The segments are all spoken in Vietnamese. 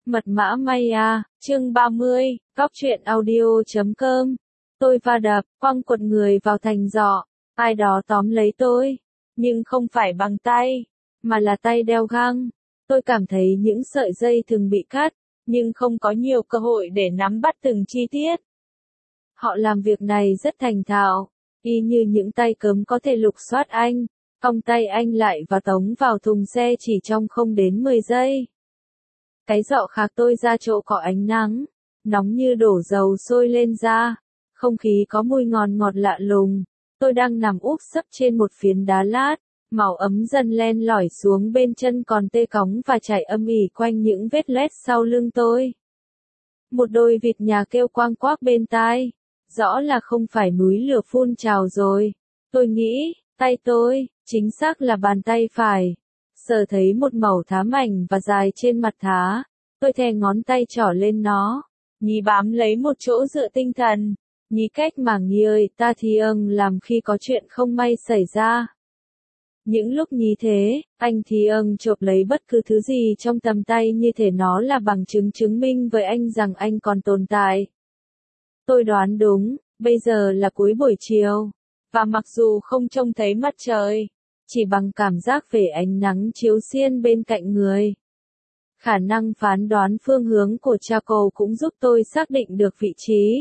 Mật mã Maya, chương 30, góc truyện audio.com. Tôi va đập, quăng quật người vào thành giỏ, ai đó tóm lấy tôi, nhưng không phải bằng tay, mà là tay đeo găng. Tôi cảm thấy những sợi dây thường bị cắt, nhưng không có nhiều cơ hội để nắm bắt từng chi tiết. Họ làm việc này rất thành thạo, y như những tay cấm có thể lục soát anh, cong tay anh lại và tống vào thùng xe chỉ trong không đến 10 giây. Cái giỏ khác tôi ra chỗ có ánh nắng, nóng như đổ dầu sôi lên da, không khí có mùi ngọt ngọt lạ lùng. Tôi đang nằm úp sấp trên một phiến đá lát, màu ấm dần len lỏi xuống bên chân còn tê cóng và chảy âm ỉ quanh những vết loét sau lưng tôi. Một đôi vịt nhà kêu quang quác bên tai, rõ là không phải núi lửa phun trào rồi. Tôi nghĩ, tay tôi, chính xác là bàn tay phải. Sờ thấy một mẩu thá mảnh và dài trên mặt thá, tôi thè ngón tay trỏ lên nó, nhí bám lấy một chỗ dựa tinh thần, nhí cách mà người ta thì làm khi có chuyện không may xảy ra. Những lúc nhí thế, anh thì chộp lấy bất cứ thứ gì trong tầm tay như thể nó là bằng chứng chứng minh với anh rằng anh còn tồn tại. Tôi đoán đúng, bây giờ là cuối buổi chiều, và mặc dù không trông thấy mặt trời, chỉ bằng cảm giác về ánh nắng chiếu xiên bên cạnh người, khả năng phán đoán phương hướng của Chaco cũng giúp tôi xác định được vị trí.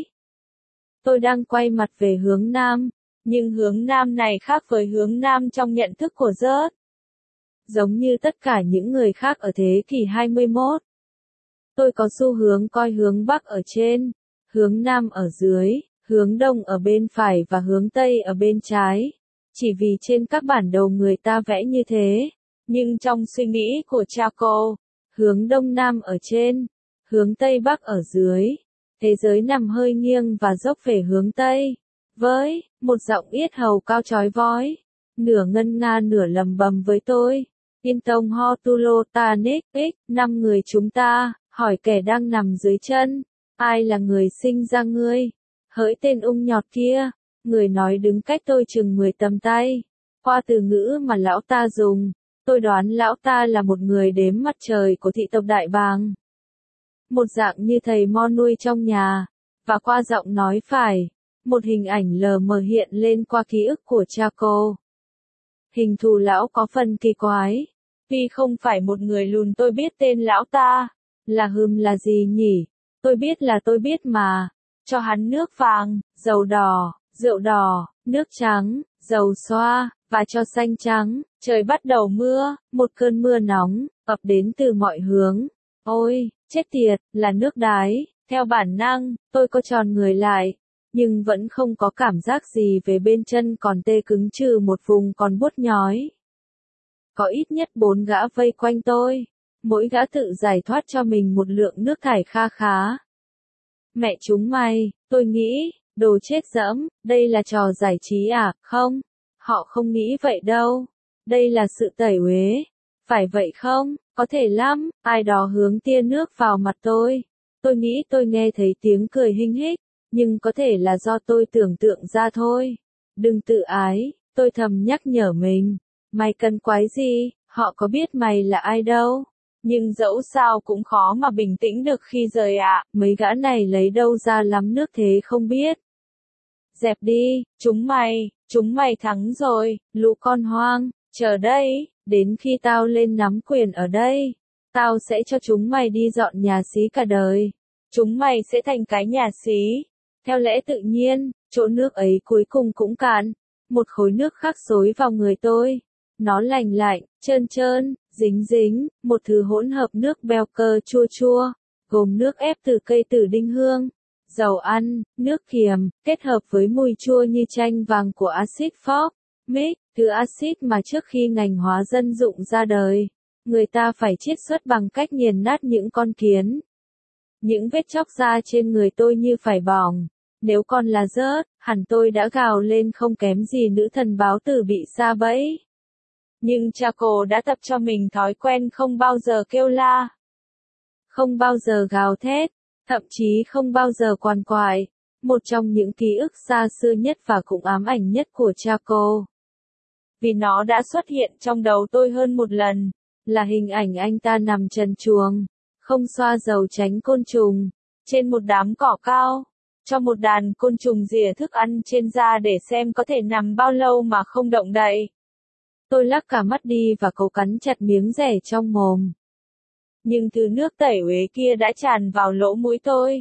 Tôi đang quay mặt về hướng nam, nhưng hướng nam này khác với hướng nam trong nhận thức của Rớt. Giống như tất cả những người khác ở thế kỷ 21. Tôi có xu hướng coi hướng bắc ở trên, hướng nam ở dưới, hướng đông ở bên phải và hướng tây ở bên trái. Chỉ vì trên các bản đồ người ta vẽ như thế, nhưng trong suy nghĩ của Chaco, hướng đông nam ở trên, hướng tây bắc ở dưới, thế giới nằm hơi nghiêng và dốc về hướng tây. Với một giọng yết hầu cao chói vói, nửa ngân nga nửa lầm bầm với tôi, yên tông ho tu lô ta nết ích, 5 người chúng ta, hỏi kẻ đang nằm dưới chân, ai là người sinh ra ngươi? Hỡi tên ung nhọt kia. Người nói đứng cách tôi chừng 10 tầm tay. Qua từ ngữ mà lão ta dùng, tôi đoán lão ta là một người đếm mặt trời của thị tộc Đại Bàng. Một dạng như thầy mo nuôi trong nhà, và qua giọng nói phải, một hình ảnh lờ mờ hiện lên qua ký ức của Chaco. Hình thù lão có phần kỳ quái, vì không phải một người lùn. Tôi biết tên lão ta, là là gì nhỉ? Tôi biết mà, cho hắn nước vàng, dầu đỏ, rượu đỏ, nước trắng, dầu xoa, và cho xanh trắng. Trời bắt đầu mưa, một cơn mưa nóng, ập đến từ mọi hướng. Ôi, chết tiệt, là nước đái. Theo bản năng, tôi co tròn người lại, nhưng vẫn không có cảm giác gì về bên chân còn tê cứng trừ một vùng còn buốt nhói. Có ít nhất 4 gã vây quanh tôi, mỗi gã tự giải thoát cho mình một lượng nước thải kha khá. Mẹ chúng mày, tôi nghĩ, đồ chết dẫm, đây là trò giải trí à? Không, họ không nghĩ vậy đâu. Đây là sự tẩy uế. Phải vậy không? Có thể lắm. Ai đó hướng tia nước vào mặt tôi. Tôi nghĩ tôi nghe thấy tiếng cười hinh hích, nhưng có thể là do tôi tưởng tượng ra thôi. Đừng tự ái, tôi thầm nhắc nhở mình. Mày cần quái gì? Họ có biết mày là ai đâu. Nhưng dẫu sao cũng khó mà bình tĩnh được khi rời ạ. Mấy gã này lấy đâu ra lắm nước thế không biết. Dẹp đi, chúng mày thắng rồi, lũ con hoang, chờ đây, đến khi tao lên nắm quyền ở đây, tao sẽ cho chúng mày đi dọn nhà xí cả đời. Chúng mày sẽ thành cái nhà xí. Theo lẽ tự nhiên, chỗ nước ấy cuối cùng cũng cạn. Một khối nước khác xối vào người tôi. Nó lành lạnh, trơn trơn, dính dính, một thứ hỗn hợp nước beo cơ chua chua, gồm nước ép từ cây tử đinh hương, dầu ăn, nước kiềm, kết hợp với mùi chua như chanh vàng của axit formic, thứ axit mà trước khi ngành hóa dân dụng ra đời, người ta phải chiết xuất bằng cách nghiền nát những con kiến. Những vết chóc da trên người tôi như phải bỏng. Nếu con là Rớt, hẳn tôi đã gào lên không kém gì nữ thần báo tử bị sa bẫy. Nhưng Chaco đã tập cho mình thói quen không bao giờ kêu la, không bao giờ gào thét, thậm chí không bao giờ quằn quại. Một trong những ký ức xa xưa nhất và cũng ám ảnh nhất của Chaco, vì nó đã xuất hiện trong đầu tôi hơn một lần, là hình ảnh anh ta nằm trần truồng, không xoa dầu tránh côn trùng, trên một đám cỏ cao, cho một đàn côn trùng rỉa thức ăn trên da để xem có thể nằm bao lâu mà không động đậy. Tôi lắc cả mắt đi và cố cắn chặt miếng dẻ trong mồm. Nhưng thứ nước tẩy uế kia đã tràn vào lỗ mũi tôi.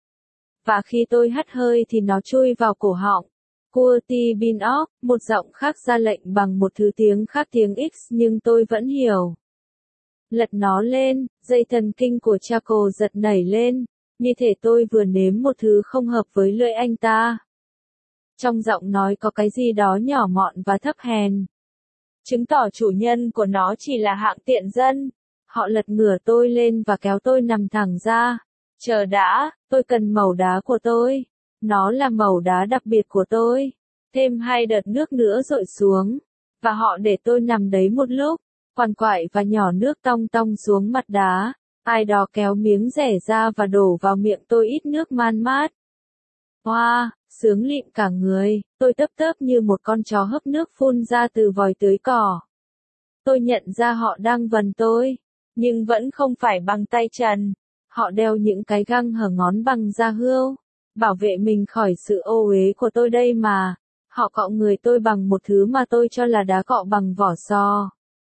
Và khi tôi hắt hơi thì nó chui vào cổ họng. Curti bin off, một giọng khác ra lệnh bằng một thứ tiếng khác tiếng X nhưng tôi vẫn hiểu. Lật nó lên, dây thần kinh của Chaco giật nảy lên, như thể tôi vừa nếm một thứ không hợp với lưỡi anh ta. Trong giọng nói có cái gì đó nhỏ mọn và thấp hèn. Chứng tỏ chủ nhân của nó chỉ là hạng tiện dân. Họ lật ngửa tôi lên và kéo tôi nằm thẳng ra. Chờ đã, tôi cần mẩu đá của tôi. Nó là mẩu đá đặc biệt của tôi. Thêm 2 đợt nước nữa dội xuống. Và họ để tôi nằm đấy một lúc, quằn quại và nhỏ nước tong tong xuống mặt đá. Ai đó kéo miếng dẻ ra và đổ vào miệng tôi ít nước man mát. Hoa, sướng lịm cả người, tôi tấp tấp như một con chó hấp nước phun ra từ vòi tưới cỏ. Tôi nhận ra họ đang vần tôi, nhưng vẫn không phải bằng tay trần. Họ đeo những cái găng hở ngón bằng da hươu, bảo vệ mình khỏi sự ô uế của tôi đây mà. Họ cọ người tôi bằng một thứ mà tôi cho là đá cọ bằng vỏ sò.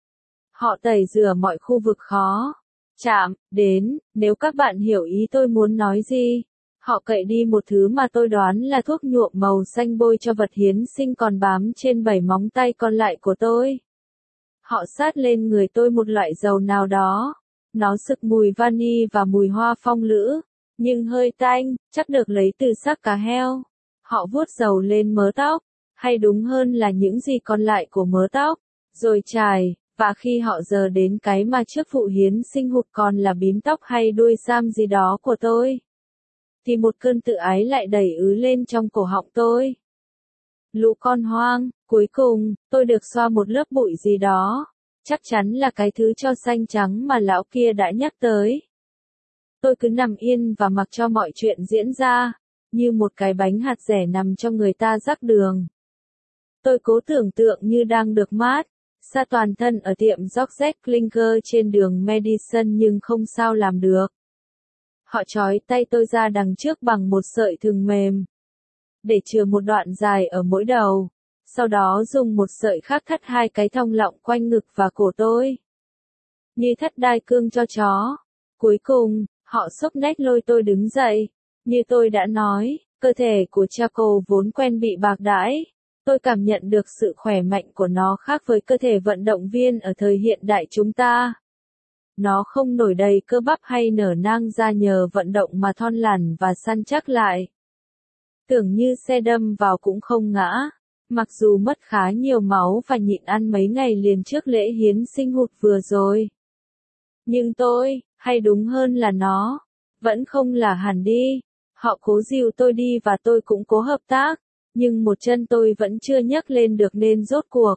Họ tẩy rửa mọi khu vực khó chạm đến, nếu các bạn hiểu ý tôi muốn nói gì. Họ cậy đi một thứ mà tôi đoán là thuốc nhuộm màu xanh bôi cho vật hiến sinh còn bám trên 7 móng tay còn lại của tôi. Họ sát lên người tôi một loại dầu nào đó. Nó sực mùi vani và mùi hoa phong lữ, nhưng hơi tanh, chắc được lấy từ xác cá heo. Họ vuốt dầu lên mớ tóc, hay đúng hơn là những gì còn lại của mớ tóc, rồi chải, và khi họ giờ đến cái mà trước vụ hiến sinh hụt còn là bím tóc hay đuôi sam gì đó của tôi, thì một cơn tự ái lại đẩy ứ lên trong cổ họng tôi. Lũ con hoang, cuối cùng, tôi được xoa một lớp bụi gì đó. Chắc chắn là cái thứ cho xanh trắng mà lão kia đã nhắc tới. Tôi cứ nằm yên và mặc cho mọi chuyện diễn ra, như một cái bánh hạt dẻ nằm cho người ta rắc đường. Tôi cố tưởng tượng như đang được mát, xa toàn thân ở tiệm George Klinger trên đường Madison nhưng không sao làm được. Họ trói tay tôi ra đằng trước bằng một sợi thừng mềm, để chừa một đoạn dài ở mỗi đầu. Sau đó dùng một sợi khác thắt 2 cái thong lọng quanh ngực và cổ tôi, như thắt đai cương cho chó. Cuối cùng, họ xốc nách lôi tôi đứng dậy. Như tôi đã nói, cơ thể của Chaco vốn quen bị bạc đãi. Tôi cảm nhận được sự khỏe mạnh của nó khác với cơ thể vận động viên ở thời hiện đại chúng ta. Nó không nổi đầy cơ bắp hay nở nang ra nhờ vận động mà thon lẳn và săn chắc lại. Tưởng như xe đâm vào cũng không ngã. Mặc dù mất khá nhiều máu và nhịn ăn mấy ngày liền trước lễ hiến sinh hụt vừa rồi. Nhưng tôi, hay đúng hơn là nó, vẫn không là hẳn đi. Họ cố dìu tôi đi và tôi cũng cố hợp tác, nhưng một chân tôi vẫn chưa nhấc lên được nên rốt cuộc.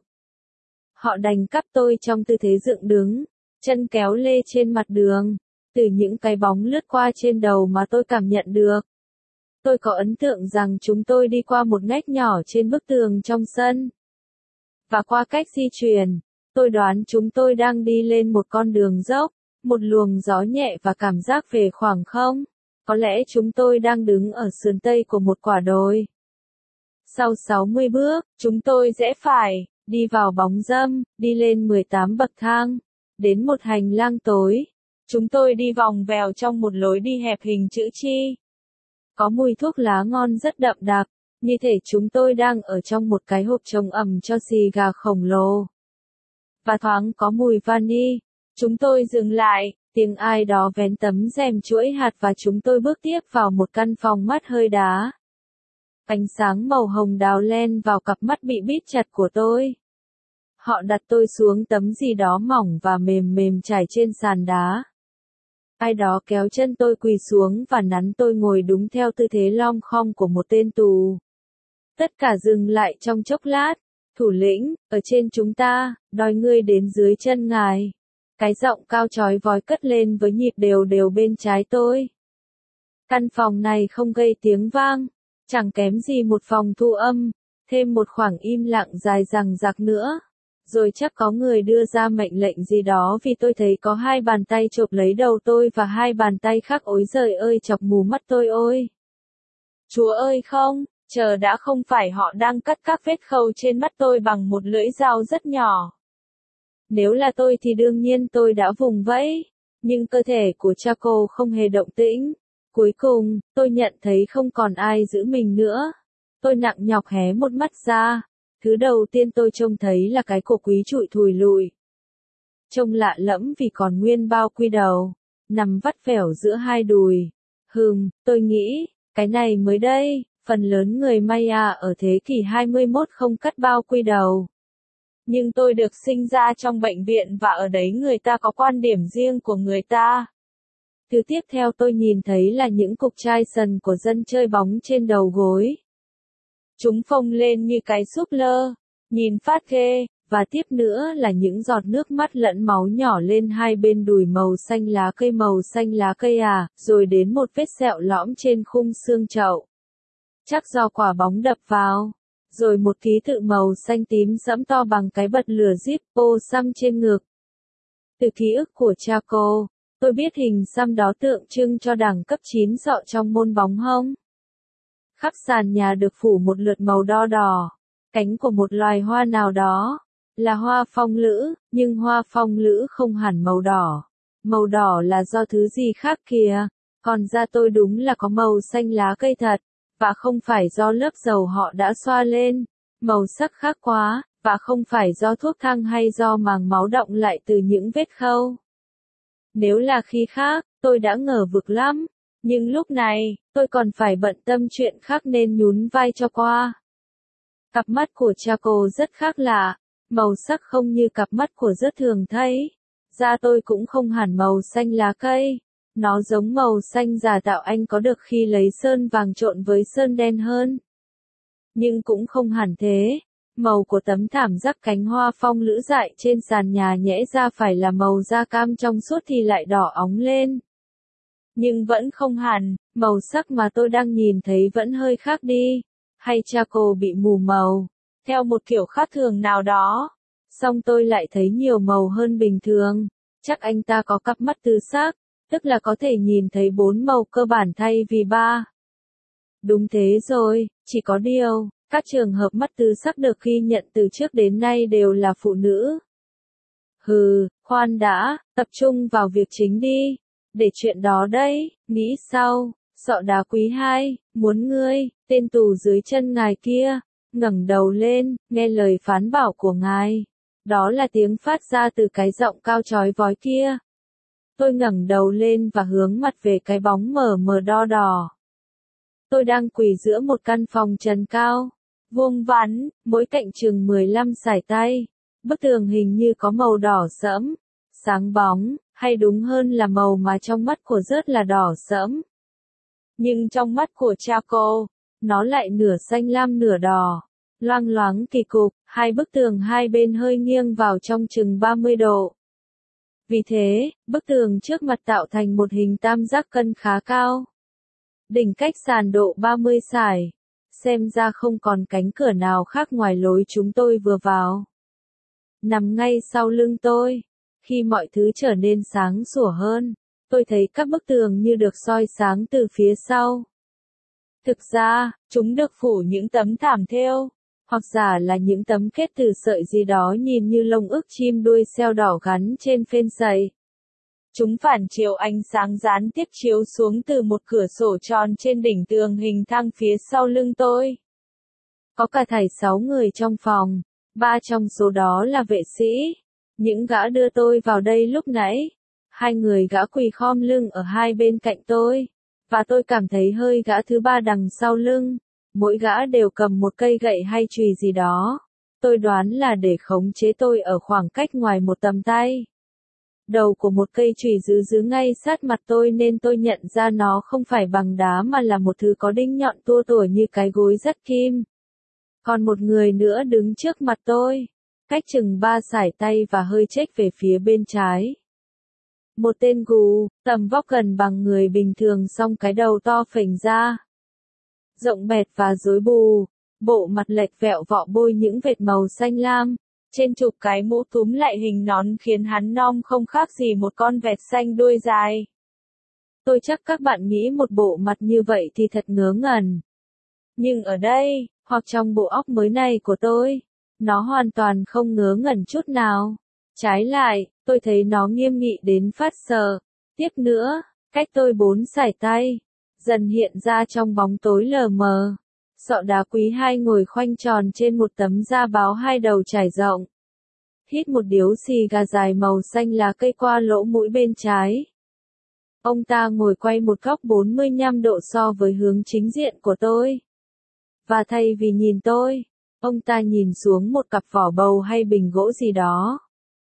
Họ đành cắp tôi trong tư thế dựng đứng, chân kéo lê trên mặt đường, từ những cái bóng lướt qua trên đầu mà tôi cảm nhận được. Tôi có ấn tượng rằng chúng tôi đi qua một ngách nhỏ trên bức tường trong sân. Và qua cách di chuyển, tôi đoán chúng tôi đang đi lên một con đường dốc, một luồng gió nhẹ và cảm giác về khoảng không. Có lẽ chúng tôi đang đứng ở sườn tây của một quả đồi. Sau 60 bước, chúng tôi rẽ phải, đi vào bóng râm, đi lên 18 bậc thang, đến một hành lang tối. Chúng tôi đi vòng vèo trong một lối đi hẹp hình chữ chi. Có mùi thuốc lá ngon rất đậm đặc, như thể chúng tôi đang ở trong một cái hộp trông ẩm cho xì gà khổng lồ. Và thoáng có mùi vani. Chúng tôi dừng lại, tiếng ai đó vén tấm rèm chuỗi hạt và chúng tôi bước tiếp vào một căn phòng mắt hơi đá. Ánh sáng màu hồng đào len vào cặp mắt bị bít chặt của tôi. Họ đặt tôi xuống tấm gì đó mỏng và mềm mềm trải trên sàn đá. Ai đó kéo chân tôi quỳ xuống và nắn tôi ngồi đúng theo tư thế lom khom của một tên tù. Tất cả dừng lại trong chốc lát. Thủ lĩnh, ở trên chúng ta, đòi ngươi đến dưới chân ngài. Cái giọng cao chói vói cất lên với nhịp đều đều bên trái tôi. Căn phòng này không gây tiếng vang, chẳng kém gì một phòng thu âm, thêm một khoảng im lặng dài dằng dặc nữa. Rồi chắc có người đưa ra mệnh lệnh gì đó vì tôi thấy có hai bàn tay chộp lấy đầu tôi và hai bàn tay khác ối giời ơi chọc mù mắt tôi ôi. Chúa ơi không, chờ đã, không phải họ đang cắt các vết khâu trên mắt tôi bằng một lưỡi dao rất nhỏ. Nếu là tôi thì đương nhiên tôi đã vùng vẫy, nhưng cơ thể của Chaco không hề động tĩnh. Cuối cùng, tôi nhận thấy không còn ai giữ mình nữa. Tôi nặng nhọc hé một mắt ra. Thứ đầu tiên tôi trông thấy là cái cổ quý trụi thùi lùi. Trông lạ lẫm vì còn nguyên bao quy đầu, nằm vắt vẻo giữa hai đùi. Tôi nghĩ, cái này mới đây, phần lớn người Maya ở thế kỷ 21 không cắt bao quy đầu. Nhưng tôi được sinh ra trong bệnh viện và ở đấy người ta có quan điểm riêng của người ta. Thứ tiếp theo tôi nhìn thấy là những cục chai sần của dân chơi bóng trên đầu gối. Chúng phồng lên như cái súp lơ, nhìn phát ghê, và tiếp nữa là những giọt nước mắt lẫn máu nhỏ lên hai bên đùi màu xanh lá cây rồi đến một vết sẹo lõm trên khung xương chậu. Chắc do quả bóng đập vào. Rồi một ký tự màu xanh tím sẫm to bằng cái bật lửa Zippo xăm trên ngực. Từ ký ức của Chaco, tôi biết hình xăm đó tượng trưng cho đẳng cấp 9 sọ trong môn bóng hông. Khắp sàn nhà được phủ một lượt màu đo đỏ, cánh của một loài hoa nào đó, là hoa phong lữ, nhưng hoa phong lữ không hẳn màu đỏ. Màu đỏ là do thứ gì khác kìa, còn da tôi đúng là có màu xanh lá cây thật, và không phải do lớp dầu họ đã xoa lên, màu sắc khác quá, và không phải do thuốc thang hay do màng máu đọng lại từ những vết khâu. Nếu là khi khác, tôi đã ngờ vực lắm. Nhưng lúc này, tôi còn phải bận tâm chuyện khác nên nhún vai cho qua. Cặp mắt của Chaco rất khác lạ, màu sắc không như cặp mắt của rất thường thấy. Da tôi cũng không hẳn màu xanh lá cây, nó giống màu xanh giả tạo anh có được khi lấy sơn vàng trộn với sơn đen hơn. Nhưng cũng không hẳn thế, màu của tấm thảm rắc cánh hoa phong lữ dại trên sàn nhà nhẽ ra phải là màu da cam trong suốt thì lại đỏ óng lên. Nhưng vẫn không hẳn, màu sắc mà tôi đang nhìn thấy vẫn hơi khác đi. Hay Chaco bị mù màu, theo một kiểu khác thường nào đó. Song tôi lại thấy nhiều màu hơn bình thường. Chắc anh ta có cặp mắt tứ sắc, tức là có thể nhìn thấy 4 màu cơ bản thay vì 3. Đúng thế rồi, chỉ có điều, các trường hợp mắt tứ sắc được ghi nhận từ trước đến nay đều là phụ nữ. Khoan đã, tập trung vào việc chính đi. Để chuyện đó đấy, nghĩ sau, sọ đá quý 2, muốn ngươi, tên tù dưới chân ngài kia, ngẩng đầu lên, nghe lời phán bảo của ngài. Đó là tiếng phát ra từ cái giọng cao chói vói kia. Tôi ngẩng đầu lên và hướng mặt về cái bóng mờ mờ đo đỏ. Tôi đang quỳ giữa một căn phòng trần cao, vuông vắn, mỗi cạnh chừng 15 sải tay. Bức tường hình như có màu đỏ sẫm, sáng bóng, hay đúng hơn là màu mà trong mắt của rớt là đỏ sẫm. Nhưng trong mắt của Chaco, nó lại nửa xanh lam nửa đỏ, loang loáng kỳ cục, hai bức tường hai bên hơi nghiêng vào trong chừng 30 độ. Vì thế, bức tường trước mặt tạo thành một hình tam giác cân khá cao. Đỉnh cách sàn độ 30 sải. Xem ra không còn cánh cửa nào khác ngoài lối chúng tôi vừa vào. Nằm ngay sau lưng tôi. Khi mọi thứ trở nên sáng sủa hơn, tôi thấy các bức tường như được soi sáng từ phía sau. Thực ra, chúng được phủ những tấm thảm thêu, hoặc giả là những tấm kết từ sợi gì đó nhìn như lông ức chim đuôi seo đỏ gắn trên phên sậy. Chúng phản chiếu ánh sáng gián tiếp chiếu xuống từ một cửa sổ tròn trên đỉnh tường hình thang phía sau lưng tôi. Có cả thảy 6 người trong phòng, 3 trong số đó là vệ sĩ. Những gã đưa tôi vào đây lúc nãy, 2 người gã quỳ khom lưng ở hai bên cạnh tôi, và tôi cảm thấy hơi gã thứ ba đằng sau lưng, mỗi gã đều cầm một cây gậy hay chùy gì đó. Tôi đoán là để khống chế tôi ở khoảng cách ngoài một tầm tay. Đầu của một cây chùy giữ ngay sát mặt tôi nên tôi nhận ra nó không phải bằng đá mà là một thứ có đinh nhọn tua tủa như cái gối dắt kim. Còn một người nữa đứng trước mặt tôi, cách chừng 3 sải tay và hơi chếch về phía bên trái. Một tên gù, tầm vóc gần bằng người bình thường song cái đầu to phình ra. Rộng bẹt và rối bù, bộ mặt lệch vẹo vọ bôi những vệt màu xanh lam, Trên chụp cái mũ túm lại hình nón khiến hắn non không khác gì một con vẹt xanh đuôi dài. Tôi chắc các bạn nghĩ một bộ mặt như vậy thì thật ngớ ngẩn. Nhưng ở đây, hoặc trong bộ óc mới này của tôi, nó hoàn toàn không ngớ ngẩn chút nào. Trái lại, tôi thấy nó nghiêm nghị đến phát sợ. Tiếp nữa, cách tôi 4 sải tay, dần hiện ra trong bóng tối lờ mờ. Sọ đá quý 2 ngồi khoanh tròn trên một tấm da báo 2 đầu trải rộng. Hít một điếu xì gà dài màu xanh lá cây qua lỗ mũi bên trái. Ông ta ngồi quay một góc 45 độ so với hướng chính diện của tôi. Và thay vì nhìn tôi, ông ta nhìn xuống một cặp vỏ bầu hay bình gỗ gì đó.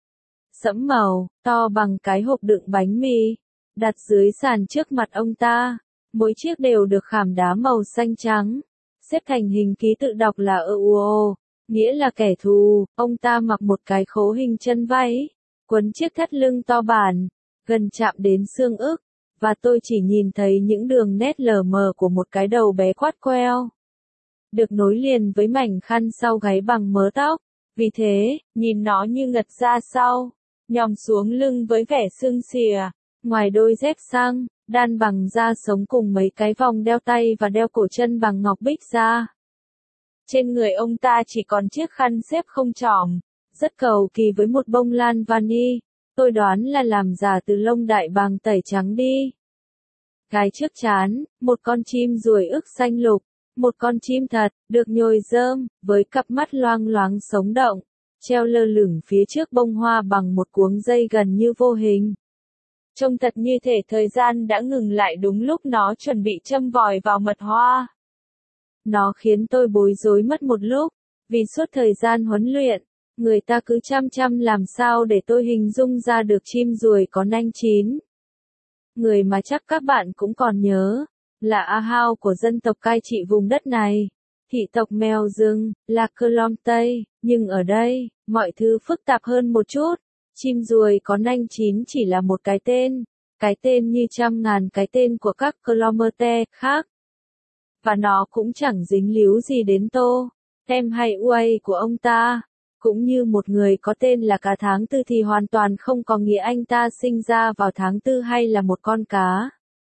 Sẫm màu, to bằng cái hộp đựng bánh mì, đặt dưới sàn trước mặt ông ta. Mỗi chiếc đều được khảm đá màu xanh trắng, xếp thành hình ký tự đọc là EUO, nghĩa là kẻ thù. Ông ta mặc một cái khố hình chân váy, quấn chiếc thắt lưng to bản, gần chạm đến xương ức, và tôi chỉ nhìn thấy những đường nét lờ mờ của một cái đầu bé quát queo, được nối liền với mảnh khăn sau gáy bằng mớ tóc. Vì thế, nhìn nó như ngật ra sau, nhòm xuống lưng với vẻ sưng xìa, ngoài đôi dép xăng, đan bằng da sống cùng mấy cái vòng đeo tay và đeo cổ chân bằng ngọc bích ra. Trên người ông ta chỉ còn chiếc khăn xếp không trỏm, rất cầu kỳ với một bông lan vani, tôi đoán là làm giả từ lông đại bàng tẩy trắng đi. Cái trước trán, một con chim ruồi ức xanh lục, một con chim thật, được nhồi rơm, với cặp mắt loang loáng sống động, treo lơ lửng phía trước bông hoa bằng một cuống dây gần như vô hình. Trông thật như thể thời gian đã ngừng lại đúng lúc nó chuẩn bị châm vòi vào mật hoa. Nó khiến tôi bối rối mất một lúc, vì suốt thời gian huấn luyện, người ta cứ chăm làm sao để tôi hình dung ra được chim ruồi có nanh chín. Người mà chắc các bạn cũng còn nhớ, là Ahau của dân tộc cai trị vùng đất này, thị tộc mèo rừng, là Clom Tây, nhưng ở đây, mọi thứ phức tạp hơn một chút. Chim ruồi có nanh chín chỉ là một cái tên như trăm ngàn cái tên của các Clomerte khác. Và nó cũng chẳng dính líu gì đến Tô, Tem hay Uay của ông ta. Cũng như một người có tên là cá tháng tư thì hoàn toàn không có nghĩa anh ta sinh ra vào tháng tư hay là một con cá.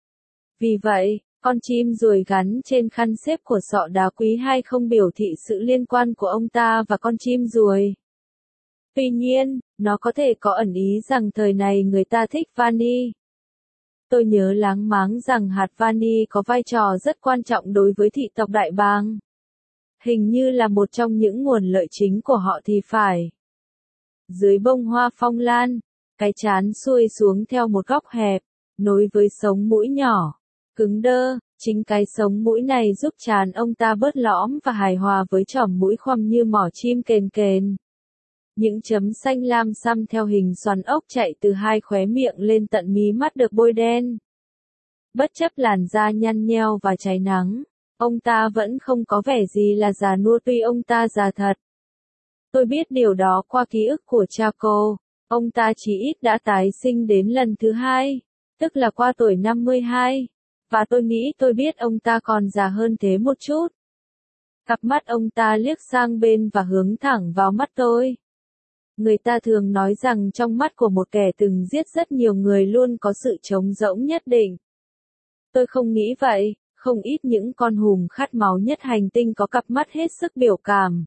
Vì vậy, con chim ruồi gắn trên khăn xếp của sọ đá quý 2 không biểu thị sự liên quan của ông ta và con chim ruồi. Tuy nhiên, nó có thể có ẩn ý rằng thời này người ta thích vani. Tôi nhớ láng máng rằng hạt vani có vai trò rất quan trọng đối với thị tộc Đại Bàng. Hình như là một trong những nguồn lợi chính của họ thì phải. Dưới bông hoa phong lan, cái trán xuôi xuống theo một góc hẹp, nối với sống mũi nhỏ, cứng đơ, chính cái sống mũi này giúp trán ông ta bớt lõm và hài hòa với chòm mũi khoằm như mỏ chim kền kền. Những chấm xanh lam xăm theo hình xoắn ốc chạy từ 2 khóe miệng lên tận mí mắt được bôi đen. Bất chấp làn da nhăn nheo và cháy nắng, ông ta vẫn không có vẻ gì là già nua tuy ông ta già thật. Tôi biết điều đó qua ký ức của cha cô, ông ta chỉ ít đã tái sinh đến lần thứ 2, tức là qua tuổi 52, và tôi nghĩ tôi biết ông ta còn già hơn thế một chút. Cặp mắt ông ta liếc sang bên và hướng thẳng vào mắt tôi. Người ta thường nói rằng trong mắt của một kẻ từng giết rất nhiều người luôn có sự trống rỗng nhất định. Tôi không nghĩ vậy, không ít những con hùm khát máu nhất hành tinh có cặp mắt hết sức biểu cảm.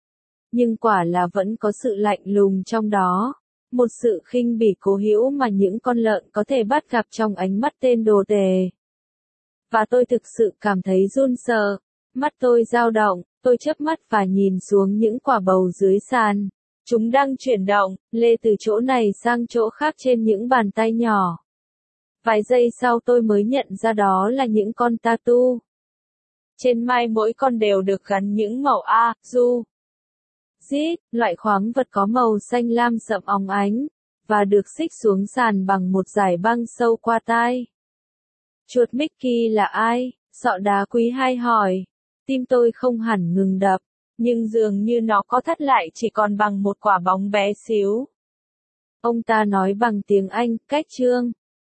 Nhưng quả là vẫn có sự lạnh lùng trong đó, một sự khinh bỉ cố hữu mà những con lợn có thể bắt gặp trong ánh mắt tên đồ tể. Và tôi thực sự cảm thấy run sợ, mắt tôi dao động, tôi chớp mắt và nhìn xuống những quả bầu dưới sàn. Chúng đang chuyển động, lê từ chỗ này sang chỗ khác trên những bàn tay nhỏ. Vài giây sau tôi mới nhận ra đó là những con tattoo. Trên mai mỗi con đều được gắn những màu A, du, zit, loại khoáng vật có màu xanh lam sậm óng ánh, và được xích xuống sàn bằng một dải băng sâu qua tai. Chuột Mickey là ai? Sọ đá quý 2 hỏi. Tim tôi không hẳn ngừng đập, nhưng dường như nó có thắt lại chỉ còn bằng một quả bóng bé xíu. Ông ta nói bằng tiếng Anh, cách trương.